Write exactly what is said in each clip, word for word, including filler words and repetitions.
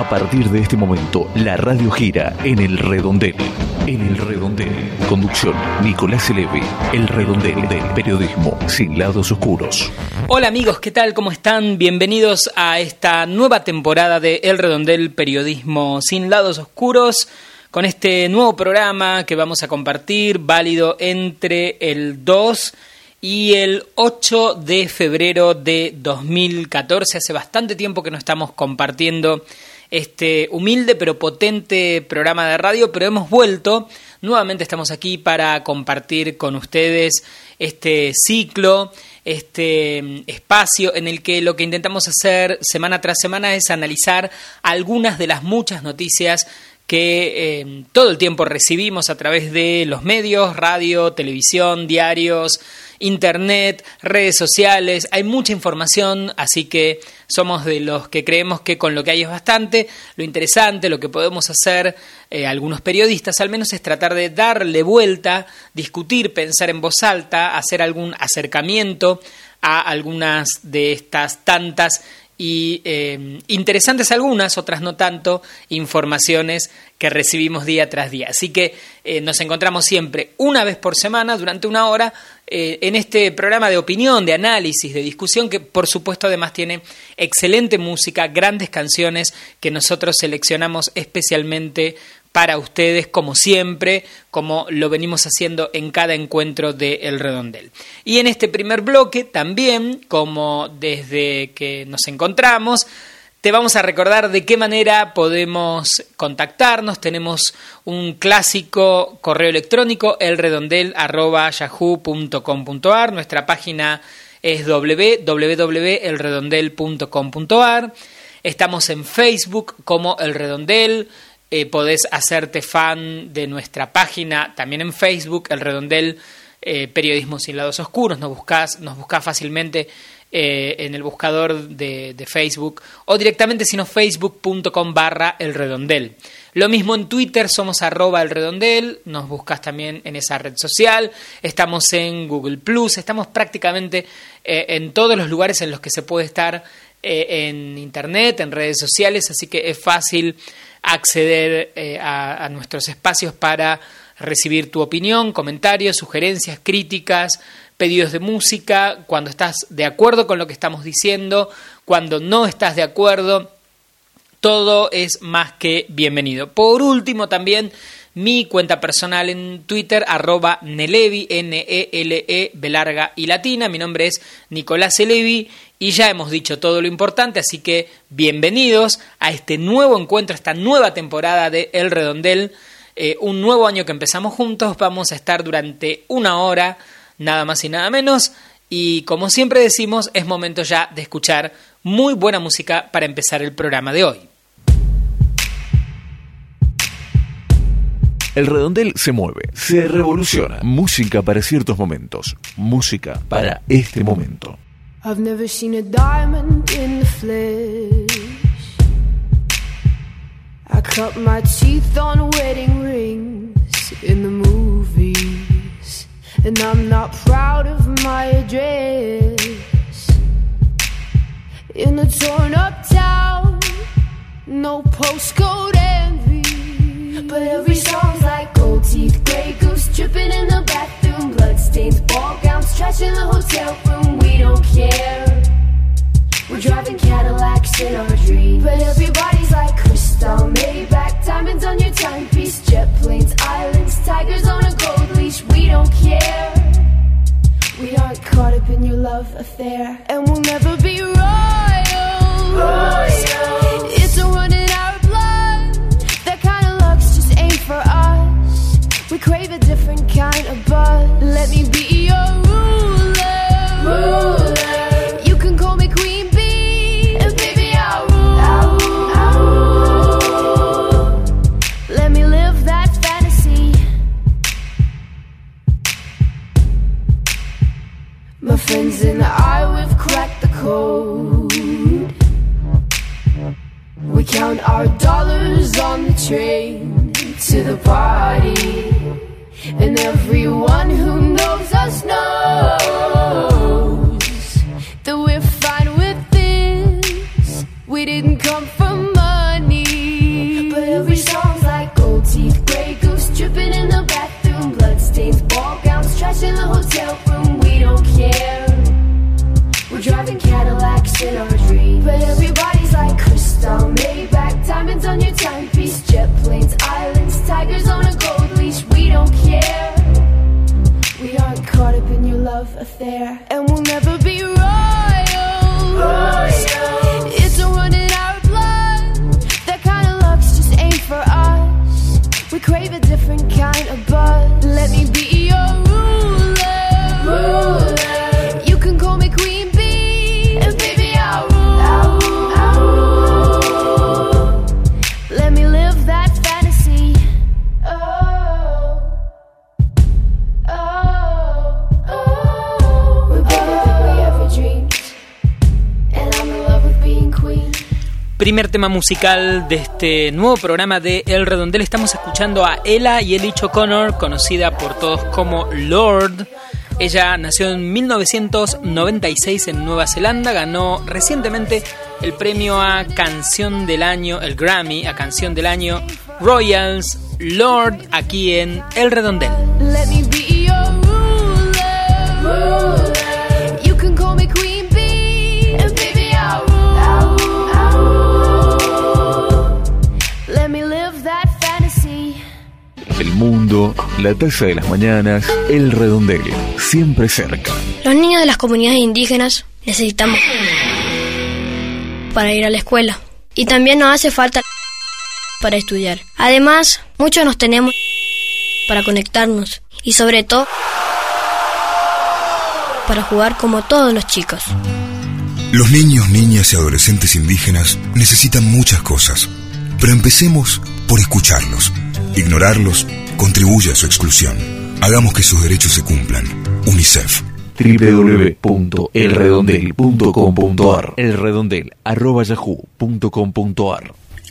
A partir de este momento, la radio gira en El Redondel. En El Redondel. Conducción, Nicolás Elevi. El Redondel del periodismo sin lados oscuros. Hola amigos, ¿qué tal? ¿Cómo están? Bienvenidos a esta nueva temporada de El Redondel, periodismo sin lados oscuros. Con este nuevo programa que vamos a compartir, válido entre el dos y el ocho de febrero de dos mil catorce. Hace bastante tiempo que no estamos compartiendo este humilde pero potente programa de radio, pero hemos vuelto. Nuevamente estamos aquí para compartir con ustedes este ciclo, este espacio en el que lo que intentamos hacer semana tras semana es analizar algunas de las muchas noticias que eh, todo el tiempo recibimos a través de los medios, radio, televisión, diarios, internet, redes sociales. Hay mucha información, así que somos de los que creemos que con lo que hay es bastante. Lo interesante, lo que podemos hacer eh, algunos periodistas al menos es tratar de darle vuelta, discutir, pensar en voz alta, hacer algún acercamiento a algunas de estas tantas y eh, interesantes algunas, otras no tanto, informaciones que recibimos día tras día. Así que eh, nos encontramos siempre una vez por semana, durante una hora, eh, en este programa de opinión, de análisis, de discusión, que por supuesto además tiene excelente música, grandes canciones que nosotros seleccionamos especialmente para ustedes, como siempre, como lo venimos haciendo en cada encuentro de El Redondel. Y en este primer bloque también, como desde que nos encontramos, te vamos a recordar de qué manera podemos contactarnos. Tenemos un clásico correo electrónico, elredondel arroba yahoo punto com punto a r. Nuestra página es doble u doble u doble u punto el redondel punto com punto a r. Estamos en Facebook como El Redondel. Eh, podés hacerte fan de nuestra página también en Facebook, El Redondel, eh, Periodismo sin lados oscuros. Nos buscás, nos buscás fácilmente eh, en el buscador de, de Facebook o directamente, sino facebook punto com barra El Redondel. Lo mismo en Twitter, somos arroba El Redondel, nos buscas también en esa red social. Estamos en Google Plus, estamos prácticamente eh, en todos los lugares en los que se puede estar eh, en internet, en redes sociales, así que es fácil acceder eh, a, a nuestros espacios para recibir tu opinión, comentarios, sugerencias, críticas, pedidos de música, cuando estás de acuerdo con lo que estamos diciendo, cuando no estás de acuerdo, todo es más que bienvenido. Por último, también mi cuenta personal en Twitter, arroba Nelevi, N E L E, B larga y latina. Mi nombre es Nicolás Elevi y ya hemos dicho todo lo importante, así que bienvenidos a este nuevo encuentro, esta nueva temporada de El Redondel, eh, un nuevo año que empezamos juntos. Vamos a estar durante una hora, nada más y nada menos, y como siempre decimos, es momento ya de escuchar muy buena música para empezar el programa de hoy. El Redondel se mueve, se revoluciona. Música para ciertos momentos. Música para este momento. I've never seen a diamond in the flesh. I cut my teeth on wedding rings in the movies, and I'm not proud of my address. In a torn up town, no postcode envy. But every song's like gold teeth, grey goose dripping in the bathroom, bloodstains, ball gowns, trash in the hotel room. We don't care. We're driving Cadillacs in our dreams. But everybody's like crystal, Maybach, diamonds on your timepiece, jet planes, islands, tigers on a gold leash. We don't care. We aren't caught up in your love affair, and we'll never be royal. Royal. It's a run in our blood. That kind of luck's just ain't for us. We crave a different kind of buzz. Let me be your ruler. Ruler. You can call me Queen Bee, and baby I'll rule. I'll rule. I'll rule. Let me live that fantasy. My friends and I, we've cracked the code. We count our dollars on the train to the party, and everyone who knows us knows that we're fine with this. We didn't come for money. hair, and we'll never be royals. Royals. It's a run in our blood. That kind of luck's just ain't for us. We crave a different kind of buzz. Let me be your ruler. Ruler. You can call me Queen Bee, and baby I'll rule. I'll rule. I'll rule. Let me live that fantasy. Oh, oh, oh. We're better than we ever dreamed, and I'm in love with being queen. Primer tema musical de este nuevo programa de El Redondel. Estamos escuchando a Ella Yelich O'Connor, conocida por todos como Lorde. Ella nació en mil novecientos noventa y seis en Nueva Zelanda. Ganó recientemente el premio a Canción del Año, el Grammy a Canción del Año Royals. Lorde, aquí en El Redondel. Let me be your ruler. Ruler. You can call me Queen Bee, and baby I'll rule. I'll rule. I'll rule. Let me live that fantasy. El mundo, la taza de las mañanas, El Redondel, siempre cerca. Los niños de las comunidades indígenas necesitamos para ir a la escuela. Y también nos hace falta para estudiar. Además, muchos nos tenemos para conectarnos. Y sobre todo, para jugar como todos los chicos. Los niños, niñas y adolescentes indígenas necesitan muchas cosas. Pero empecemos por escucharlos. Ignorarlos contribuye a su exclusión. Hagamos que sus derechos se cumplan. UNICEF. doble u doble u doble u punto el redondel punto com punto a r elredondel arroba yahoo punto com punto a r.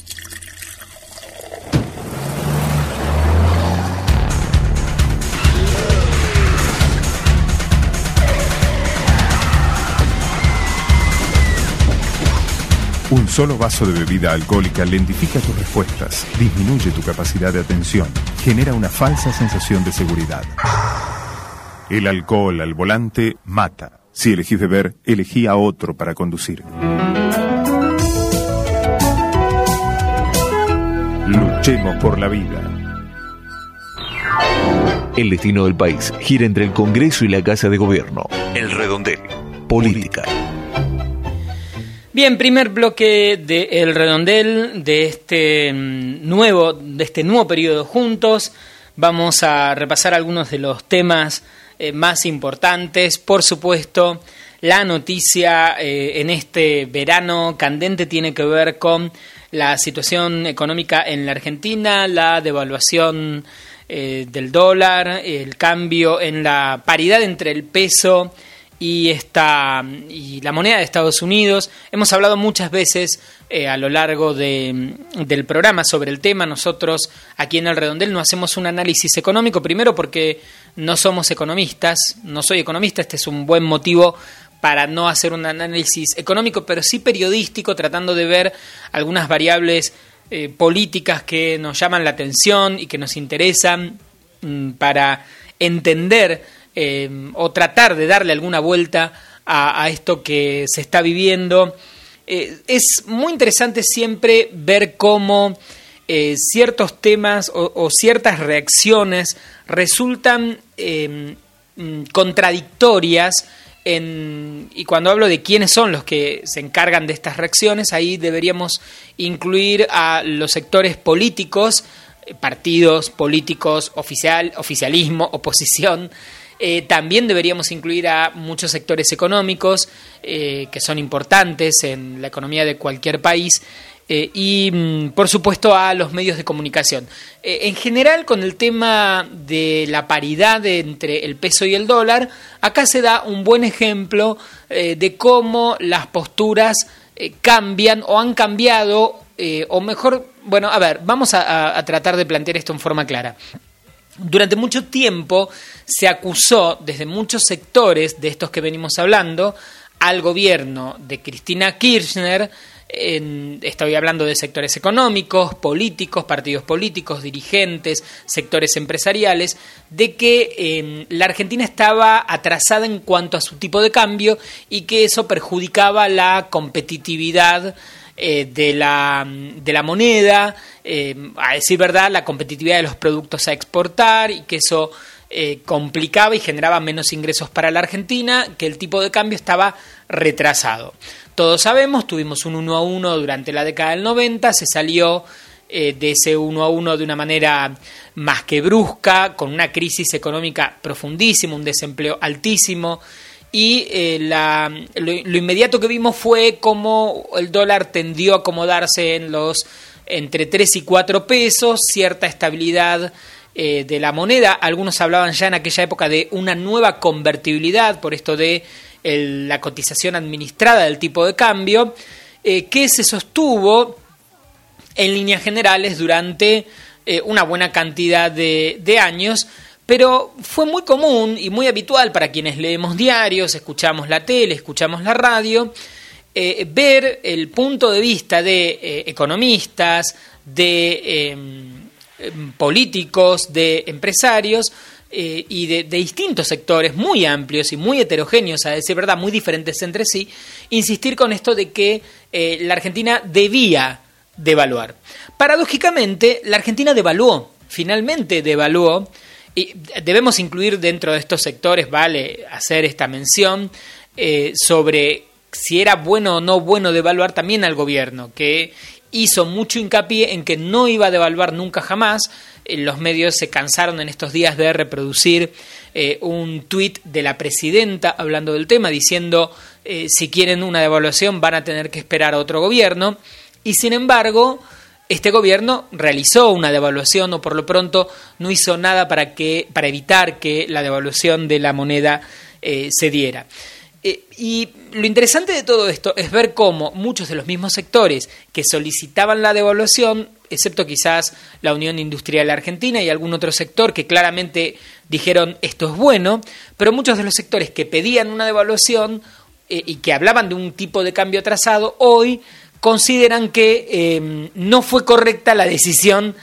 Un solo vaso de bebida alcohólica lentifica tus respuestas, disminuye tu capacidad de atención, genera una falsa sensación de seguridad. El alcohol al volante mata. Si elegís beber, elegí a otro para conducir. Luchemos por la vida. El destino del país gira entre el Congreso y la Casa de Gobierno. El Redondel. Política. Bien, primer bloque de El Redondel de este nuevo, de este nuevo periodo juntos. Vamos a repasar algunos de los temas eh, más importantes. Por supuesto, la noticia eh, en este verano candente tiene que ver con la situación económica en la Argentina, la devaluación eh, del dólar, el cambio en la paridad entre el peso y esta y la moneda de Estados Unidos. Hemos hablado muchas veces eh, a lo largo de, del programa sobre el tema. Nosotros aquí en El Redondel no hacemos un análisis económico, primero porque no somos economistas, no soy economista, este es un buen motivo para no hacer un análisis económico, pero sí periodístico, tratando de ver algunas variables eh, políticas que nos llaman la atención y que nos interesan mm, para entender Eh, o tratar de darle alguna vuelta a, a esto que se está viviendo. Eh, es muy interesante siempre ver cómo eh, ciertos temas o, o ciertas reacciones resultan eh, contradictorias en, y cuando hablo de quiénes son los que se encargan de estas reacciones, ahí deberíamos incluir a los sectores políticos, partidos políticos, oficial, oficialismo, oposición. Eh, también deberíamos incluir a muchos sectores económicos eh, que son importantes en la economía de cualquier país eh, y, mm, por supuesto, a los medios de comunicación. Eh, en general, con el tema de la paridad de, entre el peso y el dólar, acá se da un buen ejemplo eh, de cómo las posturas eh, cambian o han cambiado, eh, o mejor, bueno, a ver, vamos a, a, a tratar de plantear esto en forma clara. Durante mucho tiempo se acusó desde muchos sectores de estos que venimos hablando al gobierno de Cristina Kirchner, en, estoy hablando de sectores económicos, políticos, partidos políticos, dirigentes, sectores empresariales, de que eh, la Argentina estaba atrasada en cuanto a su tipo de cambio y que eso perjudicaba la competitividad Eh, de la de la moneda, eh, a decir verdad, la competitividad de los productos a exportar, y que eso eh, complicaba y generaba menos ingresos para la Argentina, que el tipo de cambio estaba retrasado. Todos sabemos, tuvimos un uno a uno durante la década del noventa, se salió eh, de ese uno a uno de una manera más que brusca, con una crisis económica profundísima, un desempleo altísimo, y eh, la, lo, lo inmediato que vimos fue cómo el dólar tendió a acomodarse en los entre tres y cuatro pesos, cierta estabilidad eh, de la moneda. Algunos hablaban ya en aquella época de una nueva convertibilidad, por esto de el, la cotización administrada del tipo de cambio, eh, que se sostuvo en líneas generales durante eh, una buena cantidad de, de años, pero fue muy común y muy habitual para quienes leemos diarios, escuchamos la tele, escuchamos la radio, eh, ver el punto de vista de eh, economistas, de eh, políticos, de empresarios eh, y de, de distintos sectores muy amplios y muy heterogéneos, a decir verdad, muy diferentes entre sí, insistir con esto de que eh, la Argentina debía devaluar. Paradójicamente, la Argentina devaluó, finalmente devaluó. Y debemos incluir dentro de estos sectores, vale hacer esta mención, eh, sobre si era bueno o no bueno devaluar también al gobierno, que hizo mucho hincapié en que no iba a devaluar nunca jamás. Eh, los medios se cansaron en estos días de reproducir eh, un tuit de la presidenta hablando del tema, diciendo eh, si quieren una devaluación van a tener que esperar a otro gobierno, y sin embargo este gobierno realizó una devaluación, o por lo pronto no hizo nada para que para evitar que la devaluación de la moneda eh, se diera. Eh, y lo interesante de todo esto es ver cómo muchos de los mismos sectores que solicitaban la devaluación, excepto quizás la Unión Industrial Argentina y algún otro sector que claramente dijeron esto es bueno, pero muchos de los sectores que pedían una devaluación eh, y que hablaban de un tipo de cambio atrasado, hoy consideran que eh, no fue correcta la decisión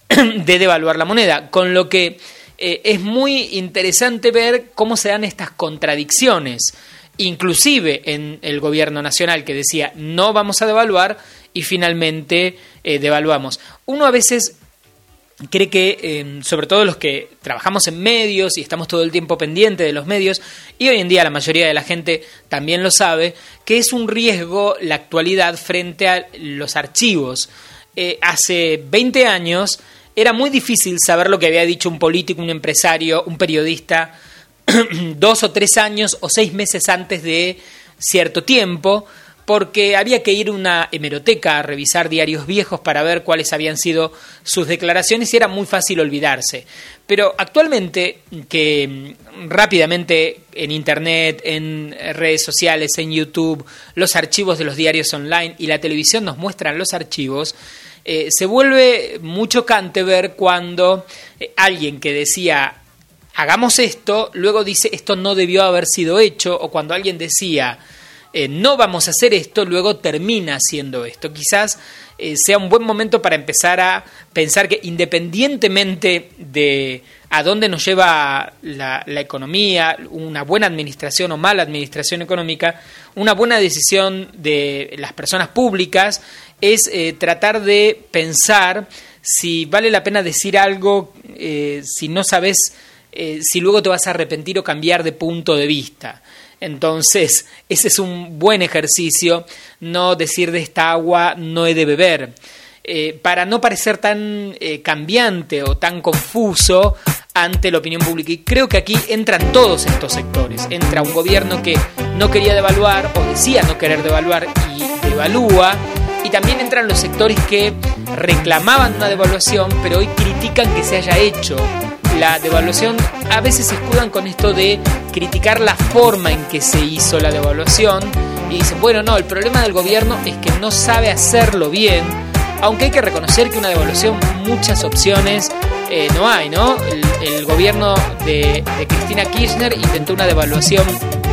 de devaluar la moneda, con lo que eh, es muy interesante ver cómo se dan estas contradicciones, inclusive en el gobierno nacional que decía no vamos a devaluar y finalmente eh, devaluamos. Uno a veces cree que, eh, sobre todo los que trabajamos en medios y estamos todo el tiempo pendiente de los medios, y hoy en día la mayoría de la gente también lo sabe, que es un riesgo la actualidad frente a los archivos. Eh, hace veinte años era muy difícil saber lo que había dicho un político, un empresario, un periodista, dos o tres años o seis meses antes de cierto tiempo, porque había que ir a una hemeroteca a revisar diarios viejos para ver cuáles habían sido sus declaraciones y era muy fácil olvidarse. Pero actualmente, que rápidamente en internet, en redes sociales, en YouTube, los archivos de los diarios online y la televisión nos muestran los archivos, eh, se vuelve muy chocante ver cuando eh, alguien que decía hagamos esto, luego dice esto no debió haber sido hecho, o cuando alguien decía Eh, no vamos a hacer esto, luego termina haciendo esto. Quizás eh, sea un buen momento para empezar a pensar que independientemente de a dónde nos lleva la, la economía, una buena administración o mala administración económica, una buena decisión de las personas públicas es eh, tratar de pensar si vale la pena decir algo, eh, si no sabes eh, si luego te vas a arrepentir o cambiar de punto de vista. Entonces, ese es un buen ejercicio, no decir de esta agua no he de beber, eh, para no parecer tan eh, cambiante o tan confuso ante la opinión pública. Y creo que aquí entran todos estos sectores. Entra un gobierno que no quería devaluar o decía no querer devaluar y devalúa, y también entran los sectores que reclamaban una devaluación, pero hoy critican que se haya hecho la devaluación. A veces se escudan con esto de criticar la forma en que se hizo la devaluación y dicen, bueno, no, el problema del gobierno es que no sabe hacerlo bien, aunque hay que reconocer que una devaluación muchas opciones eh, no hay, ¿no? El, el gobierno de, de Cristina Kirchner intentó una devaluación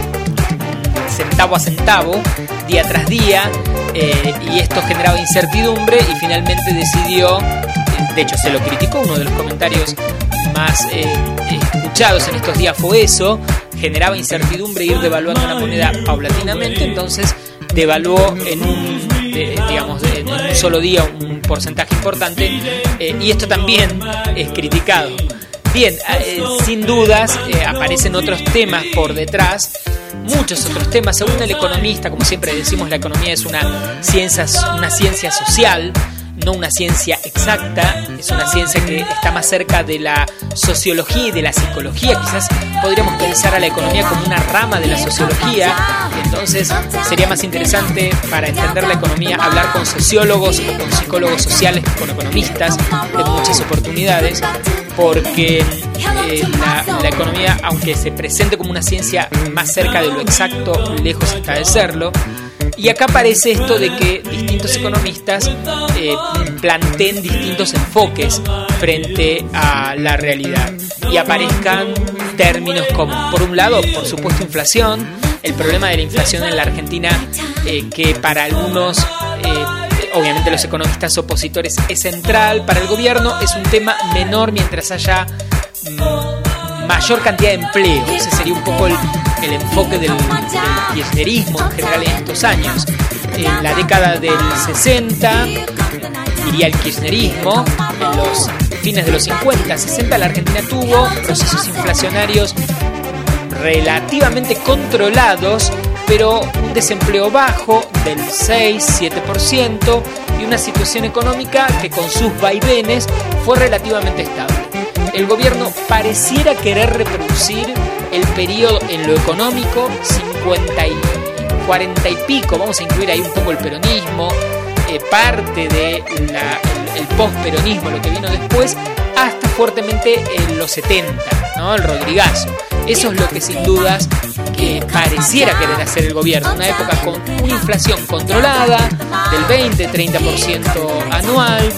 centavo a centavo, día tras día, eh, y esto generaba incertidumbre y finalmente decidió, de hecho se lo criticó, uno de los comentarios más eh, escuchados en estos días fue eso, generaba incertidumbre ir devaluando una moneda paulatinamente, entonces devaluó en un, de, digamos, en un solo día un porcentaje importante, eh, y esto también es criticado. Bien, eh, sin dudas eh, aparecen otros temas por detrás, muchos otros temas. Según el economista, como siempre decimos, la economía es una ciencia, una ciencia social, no una ciencia exacta, es una ciencia que está más cerca de la sociología y de la psicología. Quizás podríamos pensar a la economía como una rama de la sociología, entonces sería más interesante para entender la economía hablar con sociólogos o con psicólogos sociales que con economistas, de muchas oportunidades, porque eh, la, la economía, aunque se presente como una ciencia más cerca de lo exacto, lejos está de serlo. Y acá aparece esto de que distintos economistas eh, planteen distintos enfoques frente a la realidad y aparezcan términos como, por un lado, por supuesto, inflación, el problema de la inflación en la Argentina, eh, que para algunos, eh, obviamente los economistas opositores, es central, para el gobierno es un tema menor mientras haya mm, mayor cantidad de empleo. Ese sería un poco el, el enfoque del, del kirchnerismo en general en estos años. En la década del sesenta, diría el kirchnerismo, en los fines de los cincuenta, sesenta, la Argentina tuvo procesos inflacionarios relativamente controlados, pero un desempleo bajo del seis a siete por ciento y una situación económica que con sus vaivenes fue relativamente estable. El gobierno pareciera querer reproducir el periodo en lo económico, cincuenta y cuarenta y pico, vamos a incluir ahí un poco el peronismo, eh, parte de la, el, el posperonismo, lo que vino después, hasta fuertemente en los setenta, ¿no? El Rodrigazo. Eso es lo que sin dudas que pareciera querer hacer el gobierno, una época con una inflación controlada del veinte a treinta por ciento anual,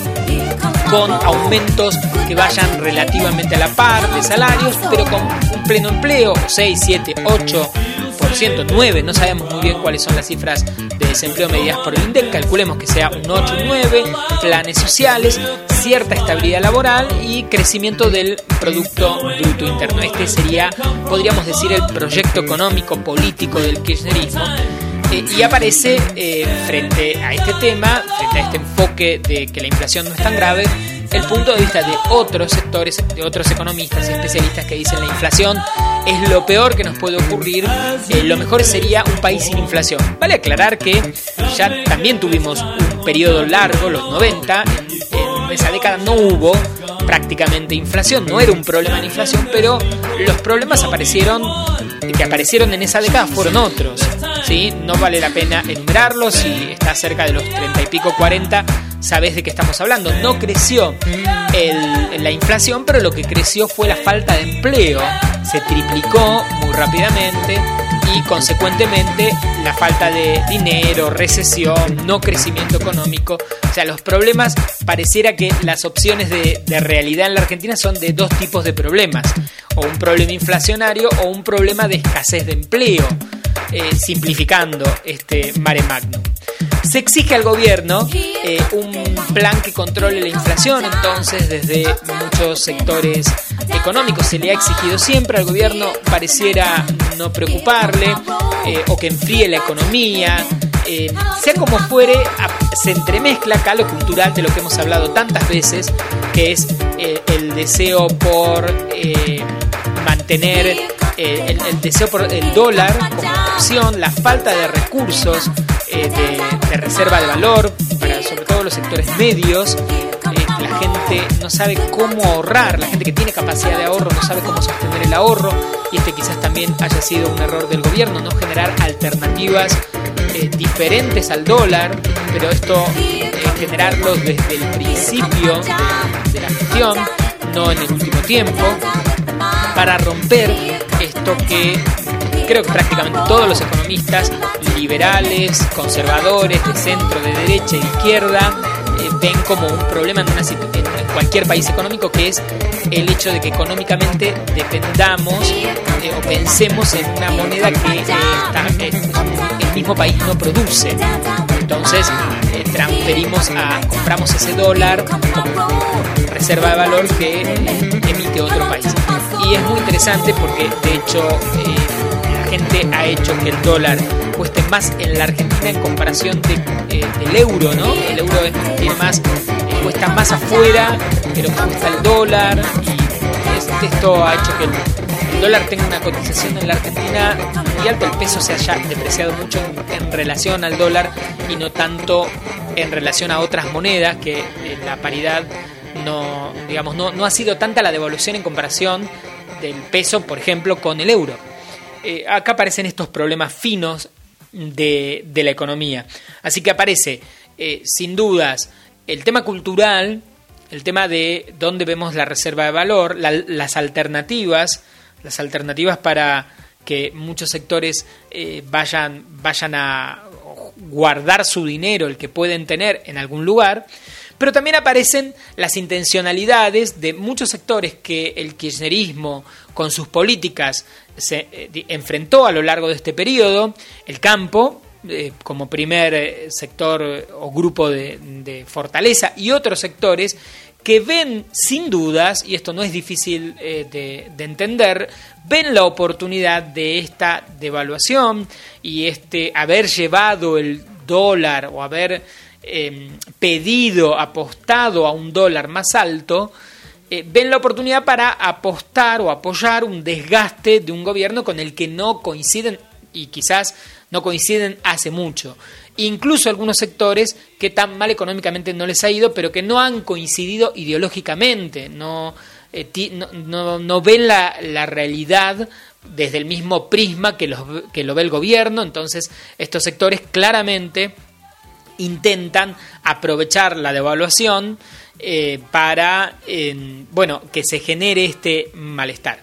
con aumentos que vayan relativamente a la par de salarios, pero con un pleno empleo, seis, siete, ocho por ciento, nueve, no sabemos muy bien cuáles son las cifras de desempleo medidas por el INDEC, calculemos que sea un ocho, un nueve, planes sociales, cierta estabilidad laboral y crecimiento del Producto Bruto Interno. Este sería, podríamos decir, el proyecto económico político del kirchnerismo. Eh, y aparece eh, frente a este tema, frente a este enfoque de que la inflación no es tan grave, el punto de vista de otros sectores, de otros economistas y especialistas que dicen la inflación es lo peor que nos puede ocurrir, eh, lo mejor sería un país sin inflación. Vale aclarar que ya también tuvimos un periodo largo, los noventa, en, en esa década no hubo prácticamente inflación, no era un problema de inflación, pero los problemas aparecieron, que aparecieron en esa década fueron otros, ¿sí? No vale la pena enumerarlos, si está cerca de los treinta y pico, cuarenta, sabés de qué estamos hablando. No creció el, la inflación, pero lo que creció fue la falta de empleo, se triplicó muy rápidamente y consecuentemente la falta de dinero, recesión, no crecimiento económico. O sea, los problemas, pareciera que las opciones de, de realidad en la Argentina son de dos tipos de problemas, o un problema inflacionario o un problema de escasez de empleo, eh, simplificando este mare magnum. Se exige al gobierno eh, un plan que controle la inflación, entonces desde muchos sectores económicos se le ha exigido siempre al gobierno, pareciera no preocuparle, eh, o que enfríe la economía. Eh, sea como fuere, a, se entremezcla acá lo cultural de lo que hemos hablado tantas veces, que es eh, el deseo por eh, mantener eh, el, el deseo por el dólar como opción, la falta de recursos eh, de, de reserva de valor para sobre todo los sectores medios. Eh, la gente no sabe cómo ahorrar, la gente que tiene capacidad de ahorro no sabe cómo sostener el ahorro, y este quizás también haya sido un error del gobierno, no generar alternativas eh, diferentes al dólar, pero esto eh, generarlo desde el principio de, de la gestión, no en el último tiempo, para romper esto que creo que prácticamente todos los economistas liberales, conservadores, de centro, de derecha y de izquierda eh, ven como un problema en, una situ- en cualquier país económico, que es el hecho de que económicamente dependamos eh, o pensemos en una moneda que eh, está, eh, el mismo país no produce. Entonces eh, transferimos a, compramos ese dólar como reserva de valor que eh, emite otro país. Y es muy interesante porque de hecho eh, la gente ha hecho que el dólar cueste más en la Argentina en comparación de, eh, del euro, ¿no? El euro tiene más, eh, cuesta más afuera que lo que cuesta el dólar, y Esto ha hecho que el dólar tenga una cotización en la Argentina muy alta, el peso se haya depreciado mucho en, en relación al dólar y no tanto en relación a otras monedas, que eh, la paridad no, digamos, no, no ha sido tanta la devaluación en comparación del peso, por ejemplo, con el euro. Eh, acá aparecen estos problemas finos de, de la economía. Así que aparece, eh, sin dudas, el tema cultural, el tema de dónde vemos la reserva de valor, la, las alternativas, las alternativas para que muchos sectores eh, vayan, vayan a guardar su dinero, el que pueden tener en algún lugar. Pero también aparecen las intencionalidades de muchos sectores que el kirchnerismo con sus políticas se eh, enfrentó a lo largo de este periodo. El campo eh, como primer eh, sector eh, o grupo de, de fortaleza, y otros sectores que ven sin dudas, y esto no es difícil eh, de, de entender, ven la oportunidad de esta devaluación y este haber llevado el dólar o haber eh, pedido, apostado a un dólar más alto, eh, ven la oportunidad para apostar o apoyar un desgaste de un gobierno con el que no coinciden y quizás no coinciden hace mucho. Incluso algunos sectores que tan mal económicamente no les ha ido, pero que no han coincidido ideológicamente, no, eh, ti, no, no, no ven la, la realidad desde el mismo prisma que, los, que lo ve el gobierno. Entonces estos sectores claramente intentan aprovechar la devaluación eh, para eh, bueno, que se genere este malestar.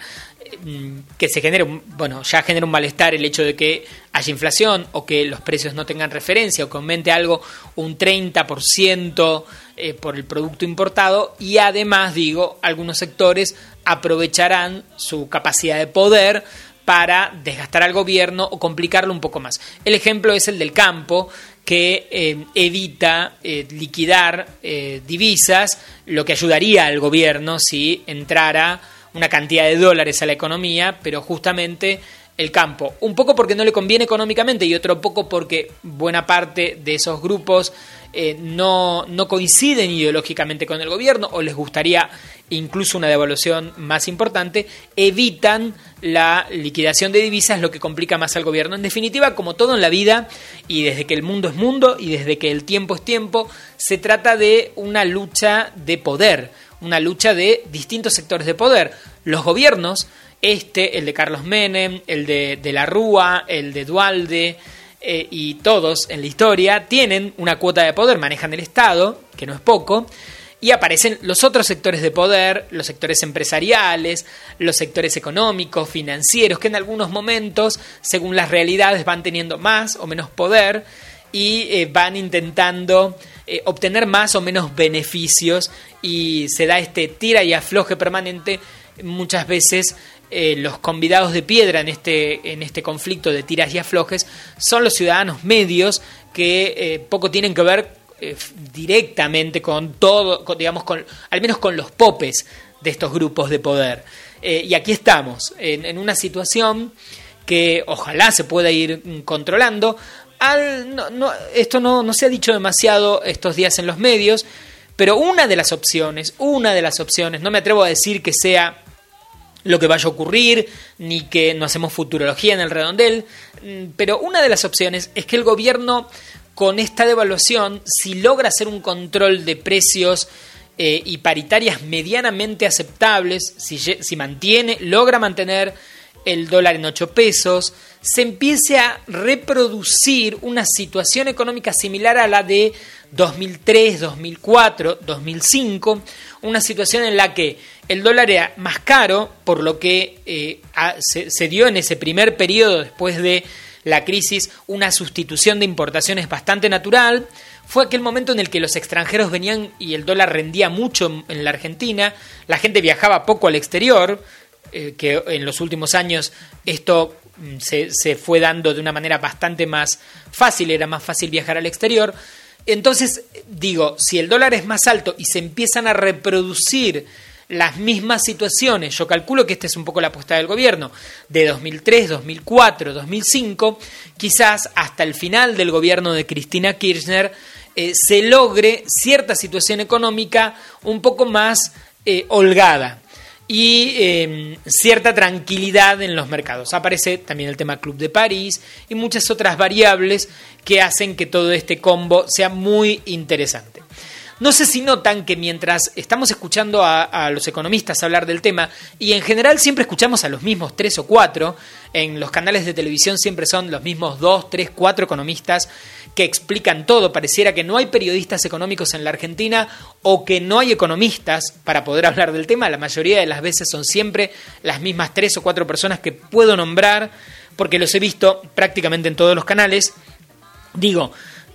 Que se genere, bueno, ya genera un malestar el hecho de que haya inflación o que los precios no tengan referencia o que aumente algo un treinta por ciento eh, por el producto importado, y además, digo, algunos sectores aprovecharán su capacidad de poder para desgastar al gobierno o complicarlo un poco más. El ejemplo es el del campo, que eh, evita eh, liquidar eh, divisas, lo que ayudaría al gobierno si entrara una cantidad de dólares a la economía, pero justamente el campo, un poco porque no le conviene económicamente y otro poco porque buena parte de esos grupos eh, no, no coinciden ideológicamente con el gobierno o les gustaría incluso una devaluación más importante, evitan la liquidación de divisas, lo que complica más al gobierno. En definitiva, como todo en la vida, y desde que el mundo es mundo y desde que el tiempo es tiempo, se trata de una lucha de poder, una lucha de distintos sectores de poder. Los gobiernos, este, el de Carlos Menem, el de, de la Rúa, el de Duhalde eh, y todos en la historia, tienen una cuota de poder, manejan el Estado, que no es poco, y aparecen los otros sectores de poder, los sectores empresariales, los sectores económicos, financieros, que en algunos momentos, según las realidades, van teniendo más o menos poder y eh, van intentando eh, obtener más o menos beneficios, y se da este tira y afloje permanente. Muchas veces eh, los convidados de piedra en este, en este conflicto de tiras y aflojes son los ciudadanos medios, que eh, poco tienen que ver eh, directamente con todo, con, digamos, con, al menos con los popes de estos grupos de poder. Eh, y aquí estamos, en, en una situación que ojalá se pueda ir controlando. Al, no, no, esto no, no se ha dicho demasiado estos días en los medios, pero una de las opciones, una de las opciones, no me atrevo a decir que sea lo que vaya a ocurrir, ni que no hacemos futurología en el redondel, pero una de las opciones es que el gobierno, con esta devaluación, si logra hacer un control de precios eh, y paritarias medianamente aceptables, si, si mantiene, logra mantener el dólar en ocho pesos, se empiece a reproducir una situación económica similar a la de dos mil tres, dos mil cuatro, dos mil cinco, una situación en la que el dólar era más caro, por lo que eh, a, se, se dio en ese primer periodo después de la crisis una sustitución de importaciones bastante natural. Fue aquel momento en el que los extranjeros venían y el dólar rendía mucho en, en la Argentina, la gente viajaba poco al exterior, eh, que en los últimos años esto se, se fue dando de una manera bastante más fácil, era más fácil viajar al exterior. Entonces, digo, si el dólar es más alto y se empiezan a reproducir las mismas situaciones, yo calculo que esta es un poco la apuesta del gobierno, de dos mil tres, dos mil cuatro, dos mil cinco, quizás hasta el final del gobierno de Cristina Kirchner eh, se logre cierta situación económica un poco más eh, holgada. y eh, cierta tranquilidad en los mercados. Aparece también el tema Club de París y muchas otras variables que hacen que todo este combo sea muy interesante. No sé si notan que mientras estamos escuchando a, a los economistas hablar del tema, y en general siempre escuchamos a los mismos tres o cuatro, en los canales de televisión siempre son los mismos dos, tres, cuatro economistas que explican todo, pareciera que no hay periodistas económicos en la Argentina o que no hay economistas para poder hablar del tema. La mayoría de las veces son siempre las mismas tres o cuatro personas que puedo nombrar porque los he visto prácticamente en todos los canales. Digo,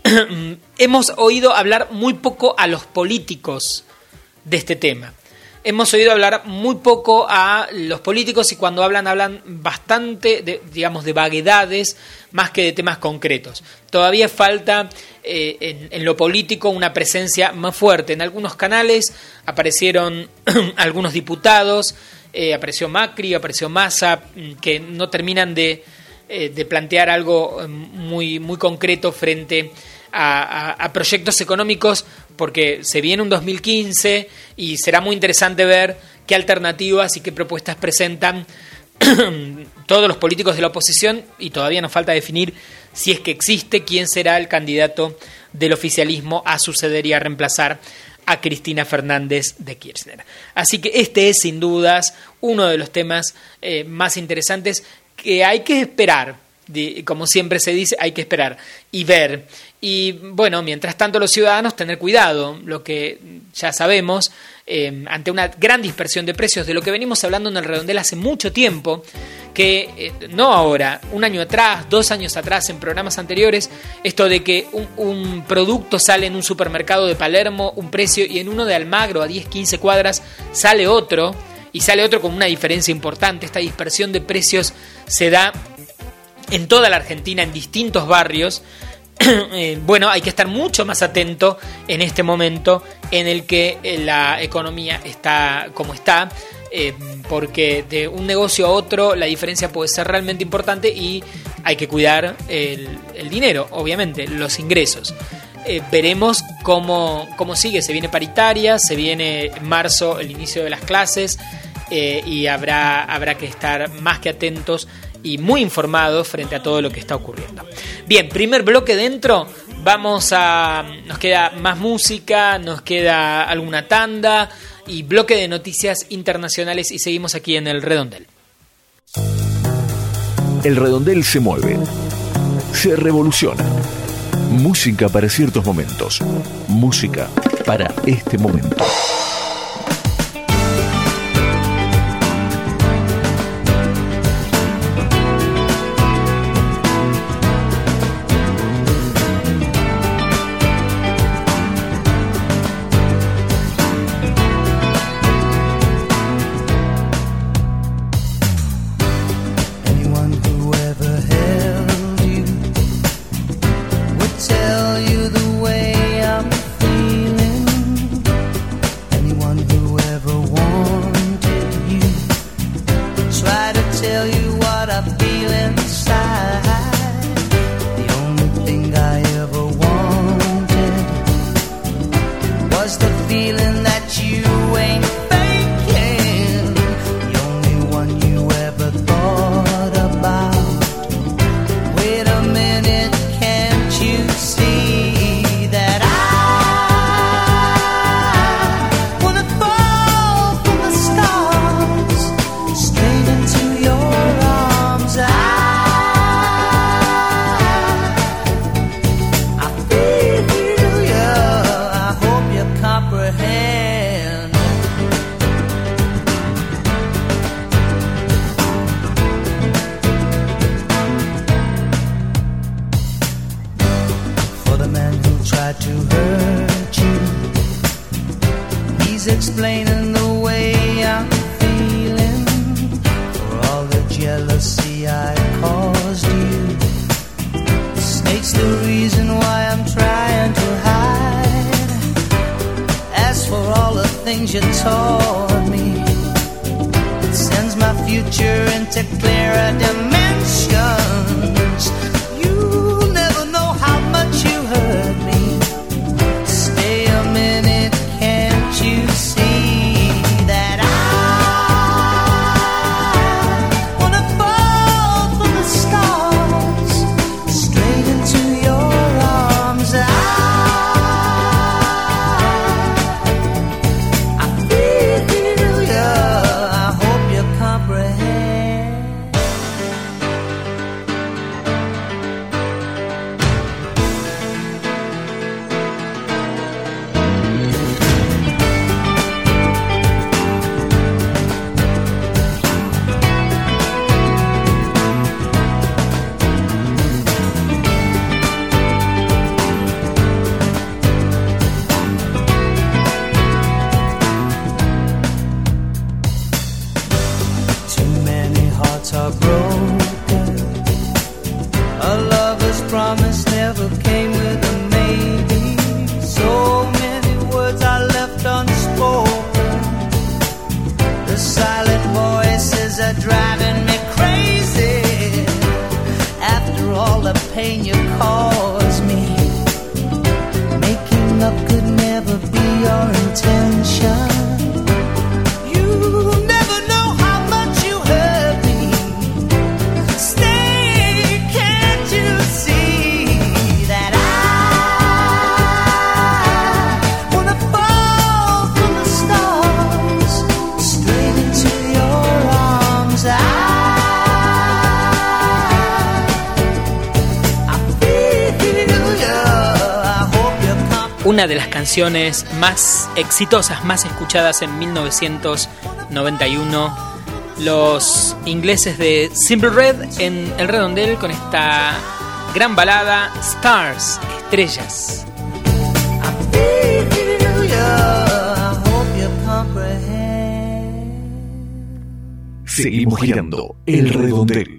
hemos oído hablar muy poco a los políticos de este tema. Hemos oído hablar muy poco a los políticos y cuando hablan, hablan bastante, de, digamos, de vaguedades más que de temas concretos. Todavía falta eh, en, en lo político una presencia más fuerte. En algunos canales aparecieron algunos diputados, eh, apareció Macri, apareció Massa, que no terminan de, eh, de plantear algo muy, muy concreto frente A, a, a proyectos económicos, porque se viene un dos mil quince y será muy interesante ver qué alternativas y qué propuestas presentan todos los políticos de la oposición, y todavía nos falta definir si es que existe quién será el candidato del oficialismo a suceder y a reemplazar a Cristina Fernández de Kirchner. Así que este es sin dudas uno de los temas eh, más interesantes que hay que esperar. De, como siempre se dice, hay que esperar y ver. Y bueno, mientras tanto los ciudadanos tener cuidado, lo que ya sabemos, eh, ante una gran dispersión de precios, de lo que venimos hablando en el redondel hace mucho tiempo, que eh, no ahora, un año atrás, dos años atrás, en programas anteriores, esto de que un, un producto sale en un supermercado de Palermo un precio y en uno de Almagro a diez, quince cuadras sale otro, y sale otro con una diferencia importante. Esta dispersión de precios se da en toda la Argentina, en distintos barrios. eh, bueno, hay que estar mucho más atento en este momento en el que eh, la economía está como está, eh, porque de un negocio a otro la diferencia puede ser realmente importante y hay que cuidar el, el dinero, obviamente, los ingresos. Eh, veremos cómo, cómo sigue. Se viene paritaria, se viene en marzo el inicio de las clases, eh, y habrá, habrá que estar más que atentos y muy informados frente a todo lo que está ocurriendo. Bien, primer bloque dentro, vamos a... nos queda más música, nos queda alguna tanda y bloque de noticias internacionales y seguimos aquí en El Redondel. El Redondel se mueve, se revoluciona. Música para ciertos momentos, música para este momento. Stay a minute, can't you see that I promise never came with a maybe. So many words I left unspoken. The silent voices are driving me crazy. After all the pain you caused me, making up could never be your intention. Una de las canciones más exitosas, más escuchadas en mil novecientos noventa y uno, los ingleses de Simply Red en El Redondel con esta gran balada Stars, Estrellas. Seguimos girando El Redondel.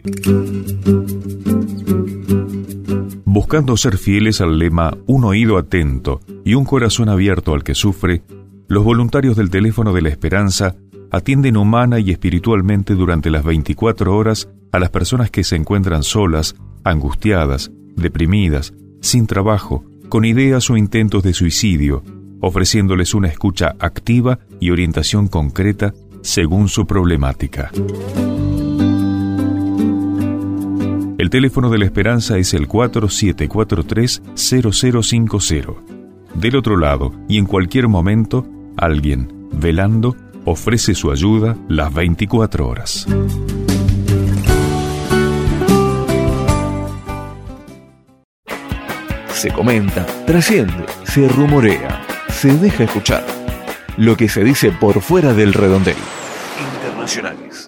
Buscando ser fieles al lema Un oído atento y un corazón abierto al que sufre, los voluntarios del Teléfono de la Esperanza atienden humana y espiritualmente durante las veinticuatro horas a las personas que se encuentran solas, angustiadas, deprimidas, sin trabajo, con ideas o intentos de suicidio, ofreciéndoles una escucha activa y orientación concreta según su problemática. El teléfono de la Esperanza es el cuatro siete cuatro tres cero cero cinco cero. Del otro lado, y en cualquier momento, alguien, velando, ofrece su ayuda las veinticuatro horas. Se comenta, trasciende, se rumorea, se deja escuchar. Lo que se dice por fuera del redondel. Internacionales.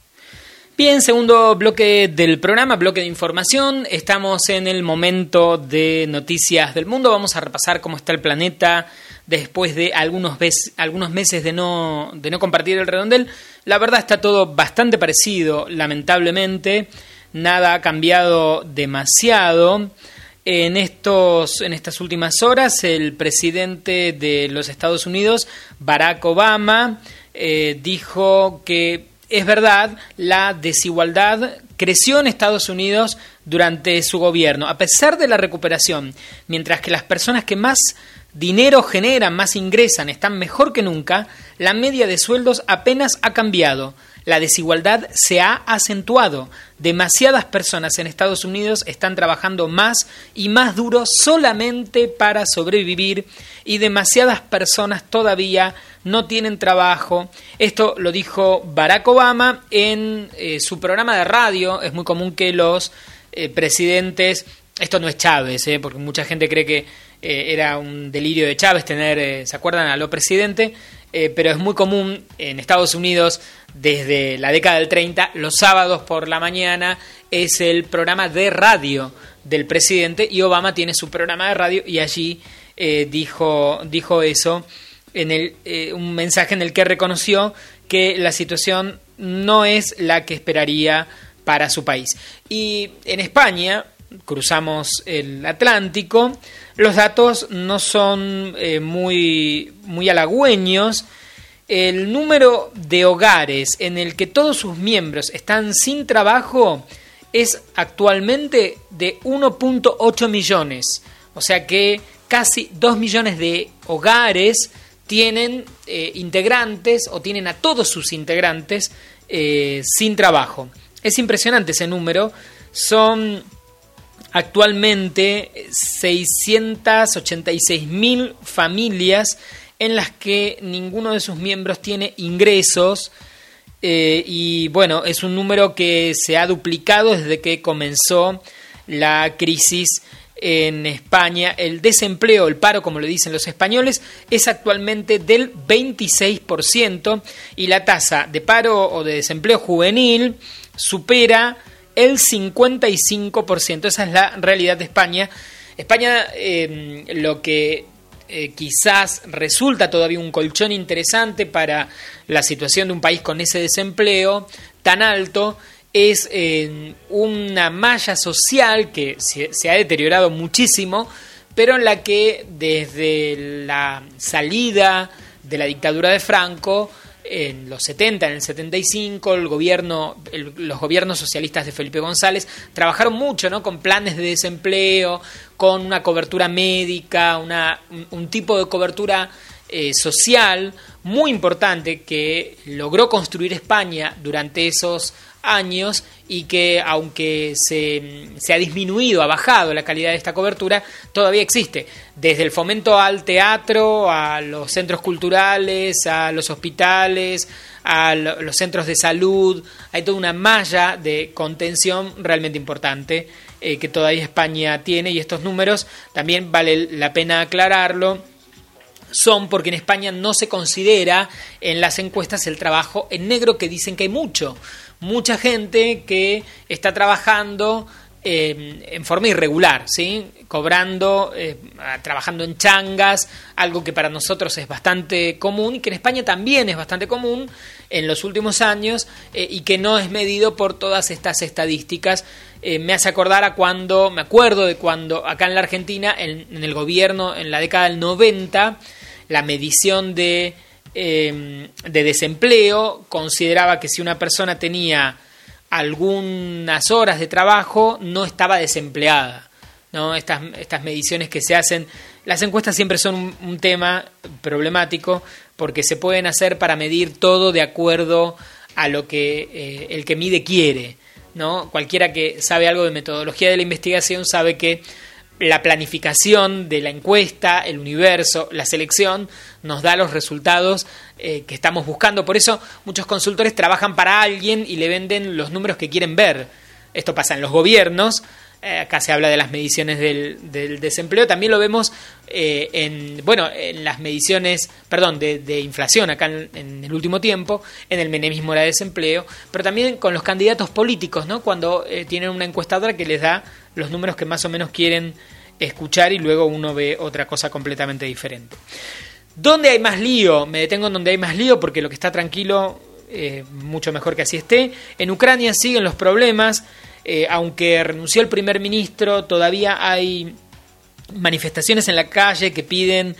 Bien, segundo bloque del programa, bloque de información. Estamos en el momento de noticias del mundo. Vamos a repasar cómo está el planeta después de algunos, ves, algunos meses de no, de no compartir el redondel. La verdad está todo bastante parecido, lamentablemente. Nada ha cambiado demasiado. En, estos, en estas últimas horas, el presidente de los Estados Unidos, Barack Obama, eh, dijo que es verdad, la desigualdad creció en Estados Unidos durante su gobierno, a pesar de la recuperación, mientras que las personas que más dinero generan, más ingresan, están mejor que nunca, la media de sueldos apenas ha cambiado. La desigualdad se ha acentuado. Demasiadas personas en Estados Unidos están trabajando más y más duro solamente para sobrevivir y demasiadas personas todavía no tienen trabajo. Esto lo dijo Barack Obama en eh, su programa de radio. Es muy común que los eh, presidentes... Esto no es Chávez, eh, porque mucha gente cree que eh, era un delirio de Chávez tener, eh, ¿se acuerdan? A lo presidente, eh, pero es muy común en Estados Unidos desde la década del treinta, los sábados por la mañana es el programa de radio del presidente y Obama tiene su programa de radio y allí eh, dijo, dijo eso, en el, eh, un mensaje en el que reconoció que la situación no es la que esperaría para su país. Y en España, cruzamos el Atlántico, los datos no son eh, muy, muy halagüeños. El número de hogares en el que todos sus miembros están sin trabajo es actualmente de uno punto ocho millones. O sea que casi dos millones de hogares tienen eh, integrantes o tienen a todos sus integrantes eh, sin trabajo. Es impresionante ese número. Son actualmente seiscientas ochenta y seis mil familias en las que ninguno de sus miembros tiene ingresos eh, y bueno, es un número que se ha duplicado desde que comenzó la crisis en España. El desempleo, el paro, como le dicen los españoles, es actualmente del veintiséis por ciento y la tasa de paro o de desempleo juvenil supera el cincuenta y cinco por ciento. Esa es la realidad de España. España, eh, lo que eh, quizás resulta todavía un colchón interesante para la situación de un país con ese desempleo tan alto, es eh, una malla social que se, se ha deteriorado muchísimo, pero en la que desde la salida de la dictadura de Franco, en los setenta, en el setenta y cinco, el gobierno, el, los gobiernos socialistas de Felipe González trabajaron mucho, ¿no?, con planes de desempleo, con una cobertura médica, una, un, un tipo de cobertura eh, social muy importante que logró construir España durante esos años y que, aunque se, se ha disminuido, ha bajado la calidad de esta cobertura, todavía existe. Desde el fomento al teatro, a los centros culturales, a los hospitales, a los centros de salud, hay toda una malla de contención realmente importante eh, que todavía España tiene, y estos números también vale la pena aclararlo, son porque en España no se considera en las encuestas el trabajo en negro, que dicen que hay mucho. Mucha gente que está trabajando eh, en forma irregular, ¿sí?, cobrando, eh, trabajando en changas, algo que para nosotros es bastante común y que en España también es bastante común en los últimos años, eh, y que no es medido por todas estas estadísticas. Eh, me hace acordar a cuando, me acuerdo de cuando acá en la Argentina, en, en el gobierno, en la década del noventa, la medición de Eh, de desempleo consideraba que si una persona tenía algunas horas de trabajo no estaba desempleada, ¿no? Estas, estas mediciones que se hacen, las encuestas siempre son un, un tema problemático porque se pueden hacer para medir todo de acuerdo a lo que eh, el que mide quiere, ¿no? Cualquiera que sabe algo de metodología de la investigación sabe que la planificación de la encuesta, el universo, la selección, nos da los resultados eh, que estamos buscando. Por eso muchos consultores trabajan para alguien y le venden los números que quieren ver. Esto pasa en los gobiernos. Eh, acá se habla de las mediciones del, del desempleo. También lo vemos eh, en, bueno, en las mediciones, perdón, de, de inflación acá en, en el último tiempo. En el menemismo era desempleo. Pero también con los candidatos políticos, ¿no? Cuando eh, tienen una encuestadora que les da los números que más o menos quieren escuchar y luego uno ve otra cosa completamente diferente. ¿Dónde hay más lío? Me detengo en donde hay más lío porque lo que está tranquilo, eh, mucho mejor que así esté. En Ucrania siguen los problemas, eh, aunque renunció el primer ministro, todavía hay manifestaciones en la calle que piden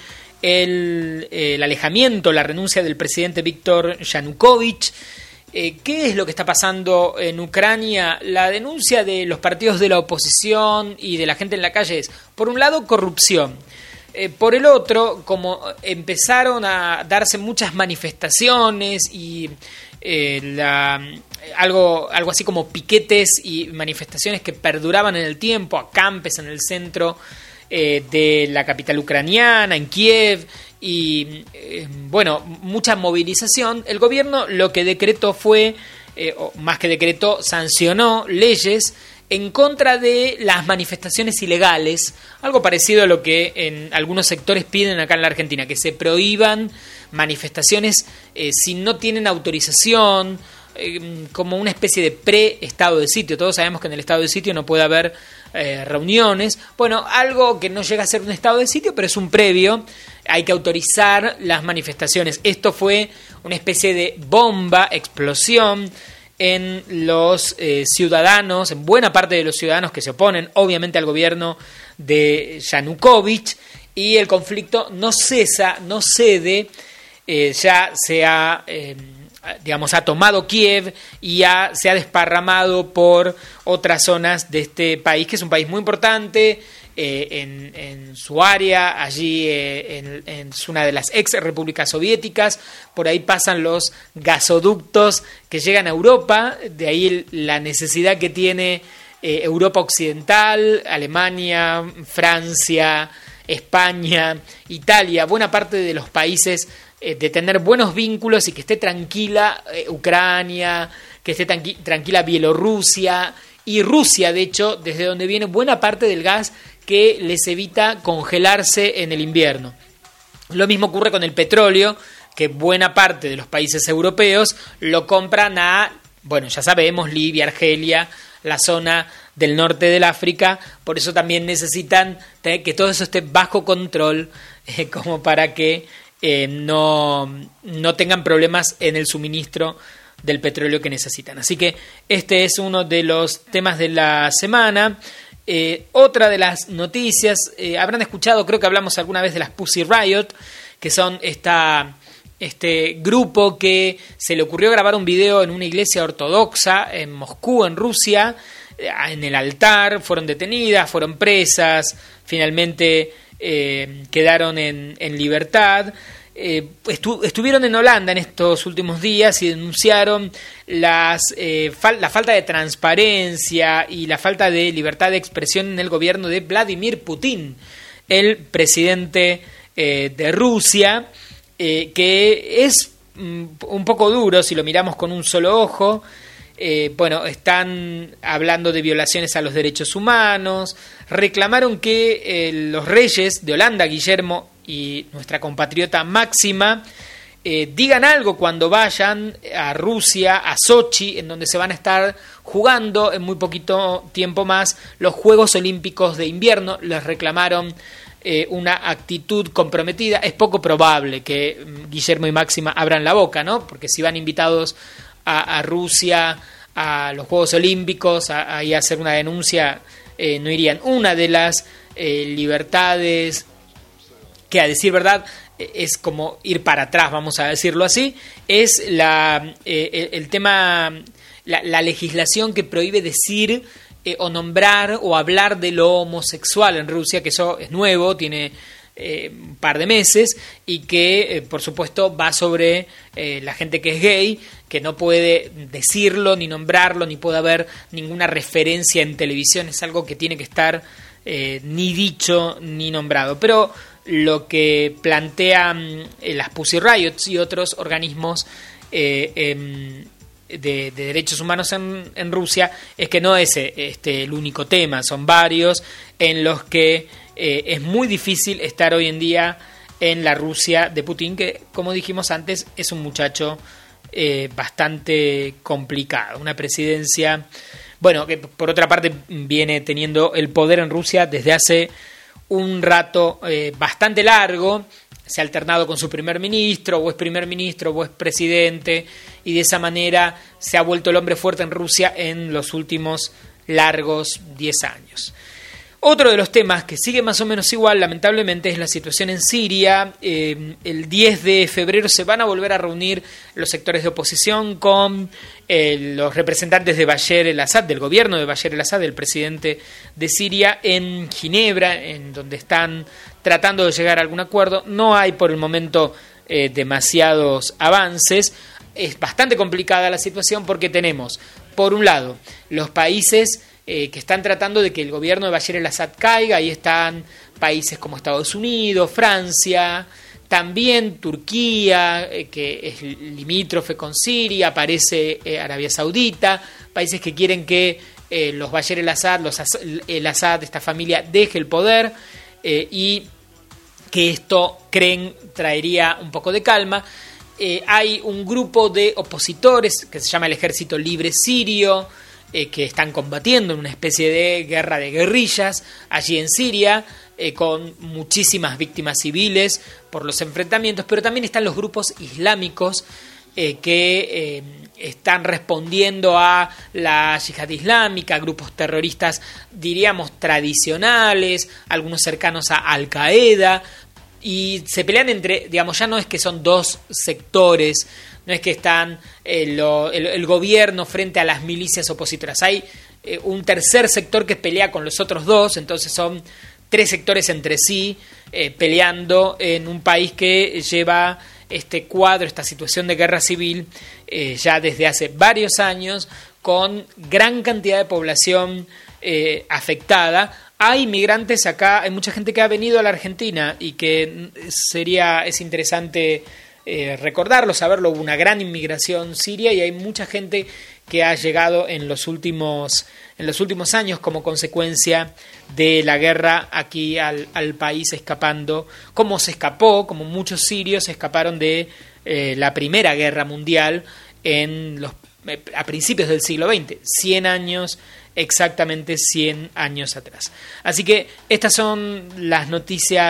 el, el alejamiento, la renuncia del presidente Víctor Yanukovych. Eh, ¿Qué es lo que está pasando en Ucrania? La denuncia de los partidos de la oposición y de la gente en la calle es, por un lado, corrupción. Eh, por el otro, como empezaron a darse muchas manifestaciones y eh, la, algo, algo así como piquetes y manifestaciones que perduraban en el tiempo, acampes en el centro eh, de la capital ucraniana, en Kiev, y eh, bueno, mucha movilización, el gobierno lo que decretó fue, eh, o más que decretó, sancionó leyes en contra de las manifestaciones ilegales, algo parecido a lo que en algunos sectores piden acá en la Argentina, que se prohíban manifestaciones eh, si no tienen autorización, eh, como una especie de pre-estado de sitio. Todos sabemos que en el estado de sitio no puede haber eh, reuniones. Bueno, algo que no llega a ser un estado de sitio, pero es un previo. Hay que autorizar las manifestaciones. Esto fue una especie de bomba, explosión en los eh, ciudadanos, en buena parte de los ciudadanos que se oponen, obviamente, al gobierno de Yanukovych, y el conflicto no cesa, no cede, eh, ya se ha, eh, digamos, ha tomado Kiev y ya se ha desparramado por otras zonas de este país, que es un país muy importante, Eh, en, en su área, allí eh, en, en una de las ex repúblicas soviéticas. Por ahí pasan los gasoductos que llegan a Europa, de ahí la necesidad que tiene eh, Europa Occidental, Alemania, Francia, España, Italia, buena parte de los países, eh, de tener buenos vínculos y que esté tranquila eh, Ucrania, que esté tranqui- tranquila Bielorrusia y Rusia, de hecho, desde donde viene buena parte del gas que les evita congelarse en el invierno. Lo mismo ocurre con el petróleo, que buena parte de los países europeos lo compran a, bueno, ya sabemos, Libia, Argelia, la zona del norte del África. Por eso también necesitan que todo eso esté bajo control, eh, como para que eh, no, no tengan problemas en el suministro del petróleo que necesitan. Así que este es uno de los temas de la semana. Eh, otra de las noticias, eh, habrán escuchado, creo que hablamos alguna vez de las Pussy Riot, que son esta, este grupo que se le ocurrió grabar un video en una iglesia ortodoxa en Moscú, en Rusia, eh, en el altar, fueron detenidas, fueron presas, finalmente eh, quedaron en, en libertad. Eh, estu- estuvieron en Holanda en estos últimos días y denunciaron las, eh, fal- la falta de transparencia y la falta de libertad de expresión en el gobierno de Vladimir Putin, el presidente eh, de Rusia, eh, que es mm, un poco duro si lo miramos con un solo ojo. Eh, bueno, están hablando de violaciones a los derechos humanos, reclamaron que eh, los reyes de Holanda, Guillermo y nuestra compatriota Máxima, eh, digan algo cuando vayan a Rusia, a Sochi, en donde se van a estar jugando en muy poquito tiempo más los Juegos Olímpicos de Invierno. Les reclamaron eh, una actitud comprometida. Es poco probable que mm, Guillermo y Máxima abran la boca, ¿no? Porque si van invitados a, a Rusia, a los Juegos Olímpicos, a, a, y a hacer una denuncia, eh, no irían. Una de las eh, libertades que, a decir verdad, es como ir para atrás, vamos a decirlo así, es la eh, el, el tema, la, la legislación que prohíbe decir eh, o nombrar o hablar de lo homosexual en Rusia, que eso es nuevo, tiene eh, un par de meses, y que eh, por supuesto va sobre eh, la gente que es gay, que no puede decirlo, ni nombrarlo, ni puede haber ninguna referencia en televisión, es algo que tiene que estar eh, ni dicho ni nombrado. Pero lo que plantean eh, las Pussy Riots y otros organismos eh, eh, de, de derechos humanos en, en Rusia es que no es este, el único tema, son varios en los que eh, es muy difícil estar hoy en día en la Rusia de Putin, que, como dijimos antes, es un muchacho eh, bastante complicado, una presidencia, bueno, que por otra parte viene teniendo el poder en Rusia desde hace un rato eh, bastante largo, se ha alternado con su primer ministro, o es primer ministro, o es presidente, y de esa manera se ha vuelto el hombre fuerte en Rusia en los últimos largos diez años. Otro de los temas que sigue más o menos igual, lamentablemente, es la situación en Siria. Eh, el diez de febrero se van a volver a reunir los sectores de oposición con eh, los representantes de Bashar el-Assad, del gobierno de Bashar el-Assad, del presidente de Siria, en Ginebra, en donde están tratando de llegar a algún acuerdo. No hay por el momento eh, demasiados avances. Es bastante complicada la situación porque tenemos, por un lado, los países Eh, que están tratando de que el gobierno de Bashar el-Assad caiga. Ahí están países como Estados Unidos, Francia, también Turquía, eh, que es limítrofe con Siria, aparece eh, Arabia Saudita, países que quieren que eh, los Bashar el-Assad, los el Assad, esta familia, deje el poder eh, y que esto, creen, traería un poco de calma. Eh, hay un grupo de opositores que se llama el Ejército Libre Sirio, Eh, que están combatiendo en una especie de guerra de guerrillas allí en Siria, eh, con muchísimas víctimas civiles por los enfrentamientos, pero también están los grupos islámicos eh, que eh, están respondiendo a la yihad islámica, grupos terroristas, diríamos, tradicionales, algunos cercanos a Al-Qaeda, y se pelean entre, digamos, ya no es que son dos sectores, no es que están eh, lo, el, el gobierno frente a las milicias opositoras. Hay eh, un tercer sector que pelea con los otros dos, entonces son tres sectores entre sí eh, peleando en un país que lleva este cuadro, esta situación de guerra civil eh, ya desde hace varios años, con gran cantidad de población eh, afectada. Hay inmigrantes acá, hay mucha gente que ha venido a la Argentina y que sería, es interesante Eh, recordarlo, saberlo. Hubo una gran inmigración siria y hay mucha gente que ha llegado en los últimos en los últimos años como consecuencia de la guerra aquí al, al país, escapando, como se escapó, como muchos sirios escaparon de eh, la Primera Guerra Mundial en los eh, a principios del siglo veinte, cien años, exactamente cien años atrás. Así que estas son las noticias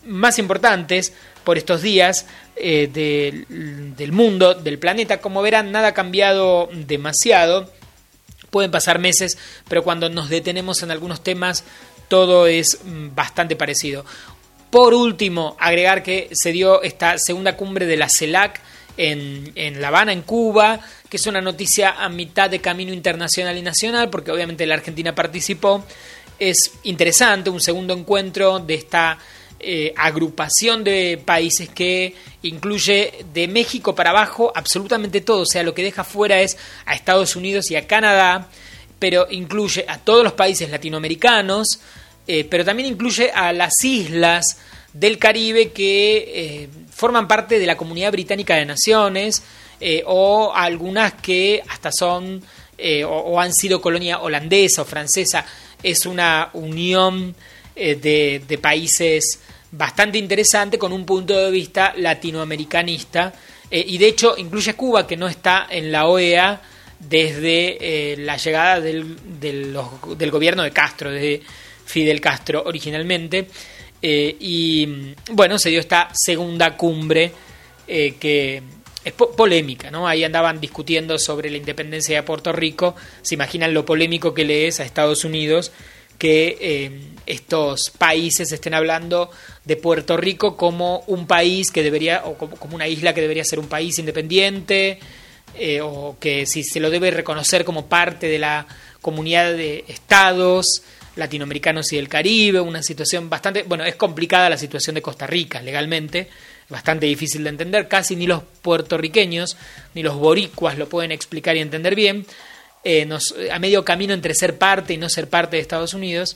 más importantes por estos días eh, de, del mundo, del planeta. Como verán, nada ha cambiado demasiado. Pueden pasar meses, pero cuando nos detenemos en algunos temas, todo es bastante parecido. Por último, agregar que se dio esta segunda cumbre de la CELAC en, en La Habana, en Cuba, que es una noticia a mitad de camino internacional y nacional, porque obviamente la Argentina participó. Es interesante, un segundo encuentro de esta eh, agrupación de países que incluye de México para abajo absolutamente todo. O sea, lo que deja fuera es a Estados Unidos y a Canadá, pero incluye a todos los países latinoamericanos, eh, pero también incluye a las islas del Caribe que eh, forman parte de la Comunidad Británica de Naciones, eh, o algunas que hasta son eh, o, o han sido colonia holandesa o francesa. Es una unión eh, de, de países bastante interesante con un punto de vista latinoamericanista, eh, y de hecho incluye a Cuba, que no está en la O E A desde eh, la llegada del, del, los, del gobierno de Castro, de Fidel Castro originalmente, eh, y bueno, se dio esta segunda cumbre eh, que es po- polémica, ¿no? Ahí andaban discutiendo sobre la independencia de Puerto Rico. Se imaginan lo polémico que le es a Estados Unidos que eh, estos países estén hablando de Puerto Rico como un país que debería, o como, como una isla que debería ser un país independiente, eh, o que si se lo debe reconocer como parte de la comunidad de estados latinoamericanos y del Caribe. Una situación bastante, bueno, es complicada la situación de Costa Rica legalmente, bastante difícil de entender. Casi ni los puertorriqueños ni los boricuas lo pueden explicar y entender bien. Eh, nos, a medio camino entre ser parte y no ser parte de Estados Unidos,